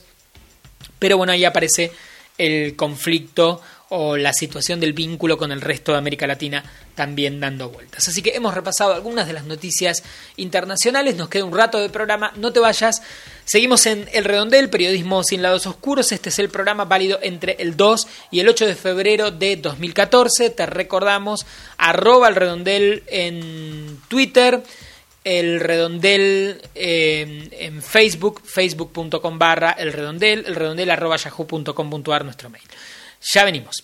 pero bueno, ahí aparece el conflicto o la situación del vínculo con el resto de América Latina también dando vueltas. Así que hemos repasado algunas de las noticias internacionales. Nos queda un rato de programa, no te vayas. Seguimos en El Redondel, periodismo sin lados oscuros. Este es el programa válido entre el dos y el ocho de febrero de dos mil catorce. Te recordamos, arroba El Redondel en Twitter, El Redondel eh, en Facebook, facebook.com barra El Redondel, el redondel arroba yahoo punto com punto ar, nuestro mail. Ya venimos.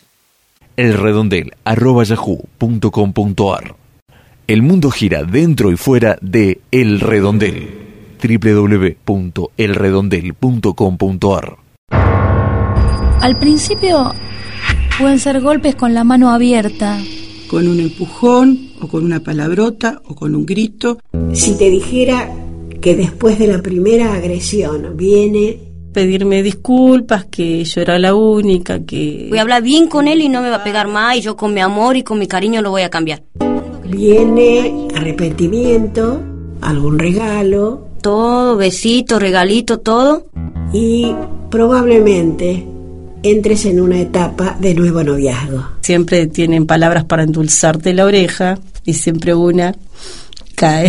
El Redondel arroba yahoo punto com punto ar. El mundo gira dentro y fuera de El Redondel. doble u doble u doble u punto el redondel punto com punto ar. Al principio pueden ser golpes con la mano abierta, con un empujón, o con una palabrota, o con un grito. Si te dijera que después de la primera agresión viene pedirme disculpas, que yo era la única, que... Voy a hablar bien con él y no me va a pegar más, y yo con mi amor y con mi cariño lo voy a cambiar. Viene arrepentimiento, algún regalo. Todo, besito, regalito, todo. Y probablemente entres en una etapa de nuevo noviazgo. Siempre tienen palabras para endulzarte la oreja y siempre una cae.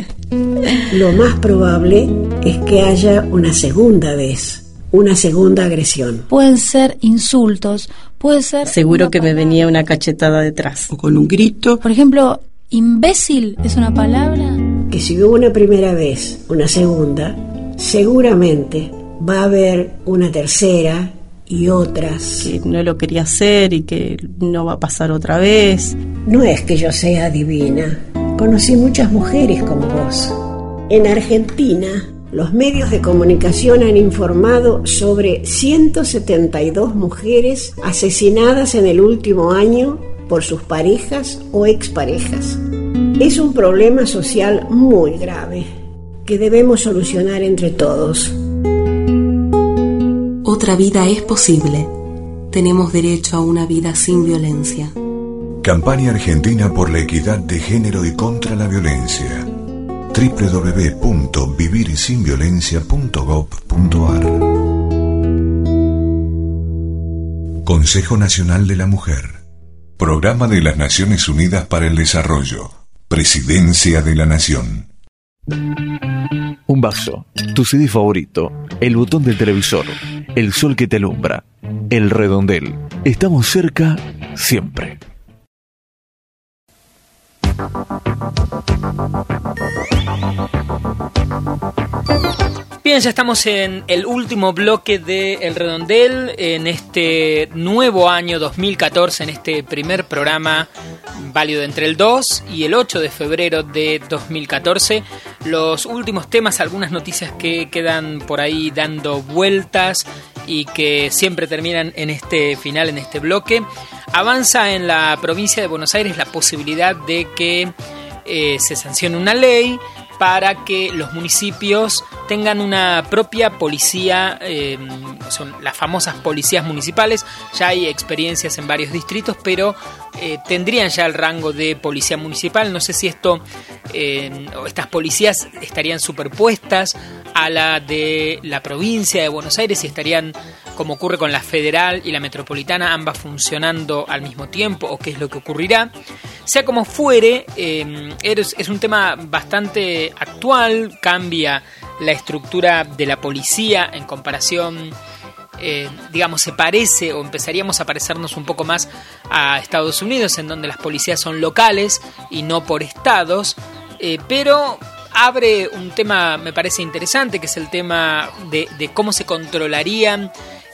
Lo más probable es que haya una segunda vez, una segunda agresión. Pueden ser insultos, puede ser... Seguro que me venía una cachetada detrás. O con un grito. Por ejemplo, imbécil es una palabra. Que si hubo una primera vez, una segunda, seguramente va a haber una tercera y otras. Que no lo quería hacer y que no va a pasar otra vez. No es que yo sea divina. Conocí muchas mujeres como vos. En Argentina, los medios de comunicación han informado sobre ciento setenta y dos mujeres asesinadas en el último año por sus parejas o exparejas. Es un problema social muy grave que debemos solucionar entre todos. Otra vida es posible. Tenemos derecho a una vida sin violencia. Campaña Argentina por la Equidad de Género y contra la Violencia. doble u doble u doble u punto vivir sin violencia punto gob punto ar. Consejo Nacional de la Mujer. Programa de las Naciones Unidas para el Desarrollo. Presidencia de la Nación. Un vaso, tu C D favorito, el botón del televisor, el sol que te alumbra, El Redondel. Estamos cerca siempre. Bien, ya estamos en el último bloque de El Redondel, en este nuevo año dos mil catorce, en este primer programa válido entre el dos y el ocho de febrero de dos mil catorce. Los últimos temas, algunas noticias que quedan por ahí dando vueltas y que siempre terminan en este final, en este bloque. Avanza en la provincia de Buenos Aires la posibilidad de que eh, se sancione una ley para que los municipios tengan una propia policía, eh, son las famosas policías municipales. Ya hay experiencias en varios distritos, pero eh, tendrían ya el rango de policía municipal. No sé si esto, eh, estas policías estarían superpuestas a la de la provincia de Buenos Aires, y estarían, como ocurre con la federal y la metropolitana, ambas funcionando al mismo tiempo, o qué es lo que ocurrirá. Sea como fuere, eh, es, es un tema bastante actual. Cambia la estructura de la policía en comparación, eh, digamos, se parece, o empezaríamos a parecernos un poco más a Estados Unidos, en donde las policías son locales y no por estados, eh, pero abre un tema, me parece interesante, que es el tema de, de cómo se controlarían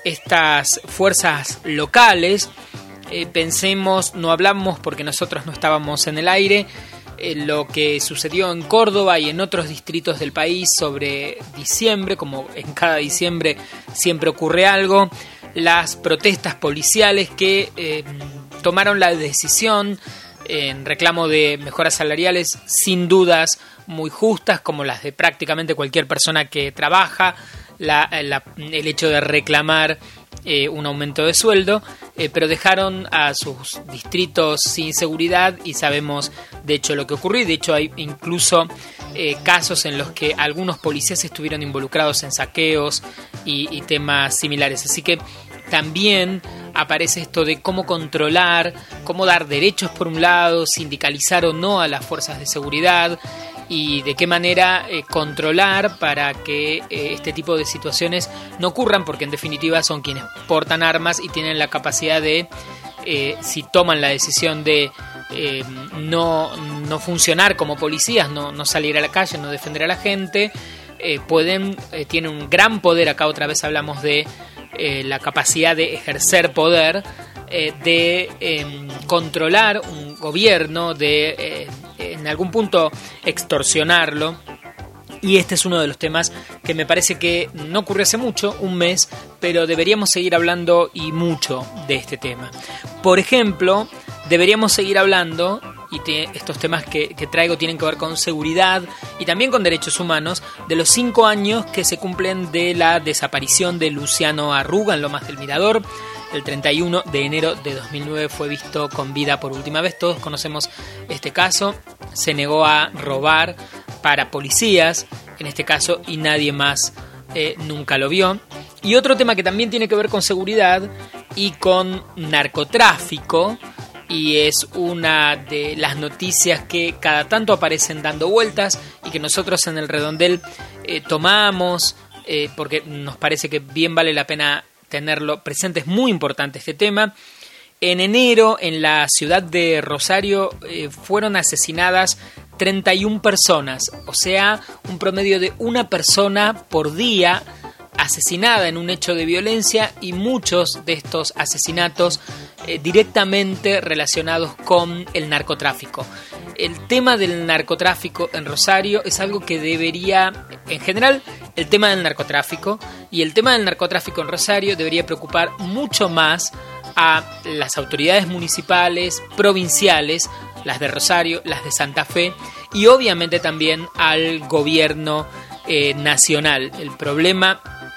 estas fuerzas locales. Eh, pensemos, no hablamos porque nosotros no estábamos en el aire, eh, lo que sucedió en Córdoba y en otros distritos del país sobre diciembre, como en cada diciembre siempre ocurre algo, las protestas policiales que eh, tomaron la decisión en reclamo de mejoras salariales sin dudas muy justas, como las de prácticamente cualquier persona que trabaja, la, la, el hecho de reclamar Eh, un aumento de sueldo, eh, pero dejaron a sus distritos sin seguridad, y sabemos de hecho lo que ocurrió. De hecho hay incluso eh, casos en los que algunos policías estuvieron involucrados en saqueos y, y temas similares. Así que también aparece esto de cómo controlar, cómo dar derechos por un lado, sindicalizar o no a las fuerzas de seguridad, y de qué manera eh, controlar para que eh, este tipo de situaciones no ocurran, porque en definitiva son quienes portan armas y tienen la capacidad de, eh, si toman la decisión de eh, no, no funcionar como policías, no, no salir a la calle, no defender a la gente, eh, pueden, eh, tienen un gran poder. Acá otra vez hablamos de eh, la capacidad de ejercer poder, eh, de eh, controlar un gobierno, de eh, en algún punto extorsionarlo. Y este es uno de los temas que me parece que no ocurrió hace mucho, un mes, pero deberíamos seguir hablando, y mucho, de este tema. Por ejemplo, deberíamos seguir hablando, y te, estos temas que, que traigo tienen que ver con seguridad y también con derechos humanos, de los cinco años que se cumplen de la desaparición de Luciano Arruga en Lomas del Mirador. El treinta y uno de enero de dos mil nueve fue visto con vida por última vez. Todos conocemos este caso. Se negó a robar para policías, en este caso, y nadie más eh, nunca lo vio. Y otro tema que también tiene que ver con seguridad y con narcotráfico, y es una de las noticias que cada tanto aparecen dando vueltas y que nosotros en El Redondel eh, tomamos, eh, porque nos parece que bien vale la pena tenerlo presente. Es muy importante este tema. En enero, en la ciudad de Rosario, eh, fueron asesinadas treinta y una personas, o sea, un promedio de una persona por día asesinada en un hecho de violencia, y muchos de estos asesinatos eh, directamente relacionados con el narcotráfico. El tema del narcotráfico en Rosario es algo que debería, en general, el tema del narcotráfico y el tema del narcotráfico en Rosario debería preocupar mucho más a las autoridades municipales, provinciales, las de Rosario, las de Santa Fe, y obviamente también al gobierno eh, nacional. El problema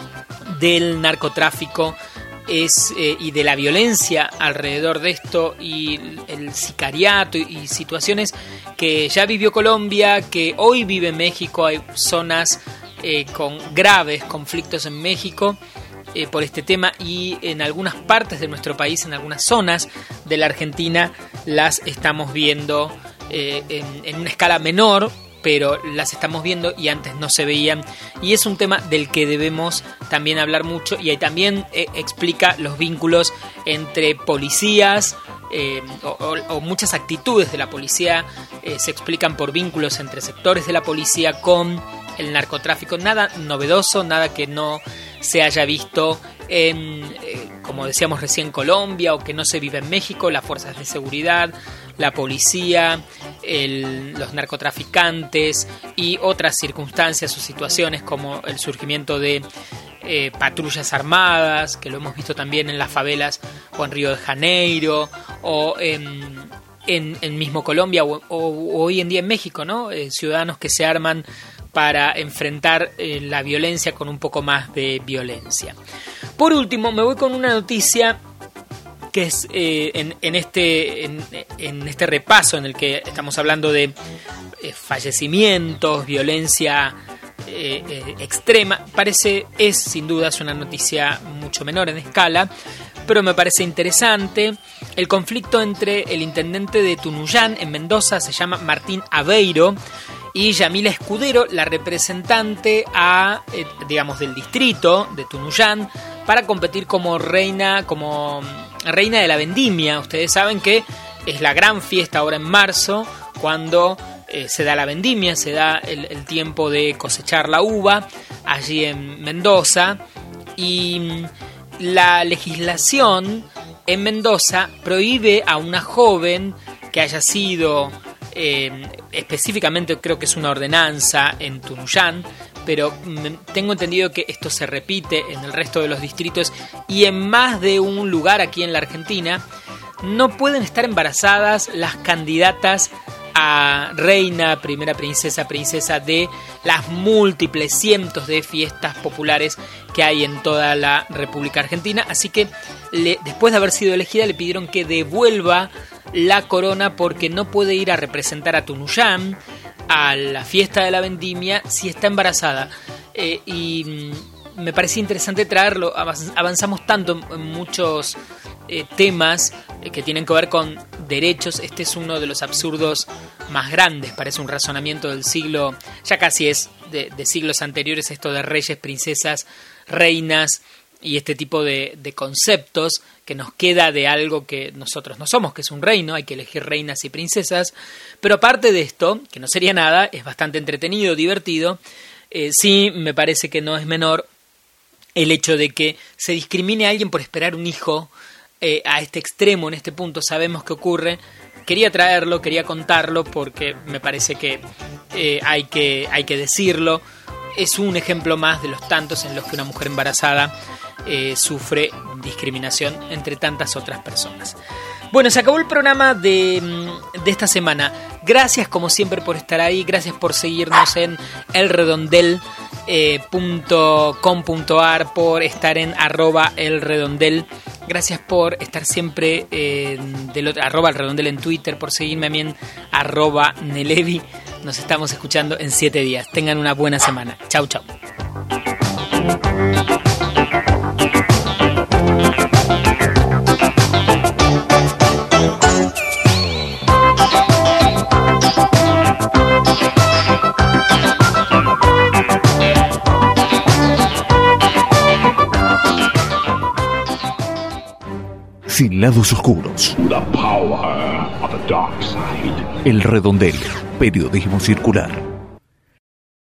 del narcotráfico es eh, y de la violencia alrededor de esto, y el sicariato y, y situaciones que ya vivió Colombia, que hoy vive México. Hay zonas eh, con graves conflictos en México eh, por este tema, y en algunas partes de nuestro país, en algunas zonas de la Argentina, las estamos viendo eh, en, en una escala menor, pero las estamos viendo y antes no se veían, y es un tema del que debemos también hablar mucho. Y ahí también eh, explica los vínculos entre policías, eh, o, o, o muchas actitudes de la policía eh, se explican por vínculos entre sectores de la policía con el narcotráfico. Nada novedoso, nada que no se haya visto en, eh, como decíamos recién, Colombia, o que no se vive en México. Las fuerzas de seguridad, la policía, el, los narcotraficantes y otras circunstancias o situaciones como el surgimiento de eh, patrullas armadas, que lo hemos visto también en las favelas o en Río de Janeiro o en, en, en mismo Colombia o, o, o hoy en día en México, ¿no? Eh, ciudadanos que se arman para enfrentar eh, la violencia con un poco más de violencia. Por último, me voy con una noticia que es eh, en, en, este, en, en este repaso en el que estamos hablando de eh, fallecimientos, violencia eh, eh, extrema. Parece, es sin duda, es una noticia mucho menor en escala, pero me parece interesante. El conflicto entre el intendente de Tunuyán en Mendoza, se llama Martín Aveiro, y Yamila Escudero, la representante a, eh, digamos, del distrito de Tunuyán, para competir como reina, como reina de la vendimia. Ustedes saben que es la gran fiesta ahora en marzo, cuando eh, se da la vendimia, se da el, el tiempo de cosechar la uva allí en Mendoza, y la legislación en Mendoza prohíbe a una joven que haya sido Eh, específicamente, creo que es una ordenanza en Tunuyán, pero tengo entendido que esto se repite en el resto de los distritos y en más de un lugar aquí en la Argentina. No pueden estar embarazadas las candidatas a reina, primera princesa, princesa de las múltiples cientos de fiestas populares que hay en toda la República Argentina. Así que le, después de haber sido elegida, le pidieron que devuelva la corona porque no puede ir a representar a Tunuyán a la fiesta de la vendimia si está embarazada. Eh, y me parecía interesante traerlo. Avanzamos tanto en muchos eh, temas eh, que tienen que ver con derechos. Este es uno de los absurdos más grandes. Parece un razonamiento del siglo, ya casi es de, de siglos anteriores, esto de reyes, princesas, reinas y este tipo de, de conceptos que nos queda de algo que nosotros no somos, que es un reino. Hay que elegir reinas y princesas. Pero aparte de esto, que no sería nada, es bastante entretenido, divertido, eh, sí me parece que no es menor el hecho de que se discrimine a alguien por esperar un hijo eh, a este extremo. En este punto sabemos que ocurre. Quería traerlo, quería contarlo porque me parece que eh, hay que hay que decirlo. Es un ejemplo más de los tantos en los que una mujer embarazada eh, sufre discriminación entre tantas otras personas. Bueno, se acabó el programa de, de esta semana. Gracias como siempre por estar ahí, gracias por seguirnos en el redondel punto com punto a r, por estar en arroba elredondel. Gracias por estar siempre eh, del otro, arroba el redondel en Twitter, por seguirme a mí en arroba Nelevi. Nos estamos escuchando en siete días. Tengan una buena semana. Chau, chau. Sin lados oscuros. El Redondel, periodismo circular.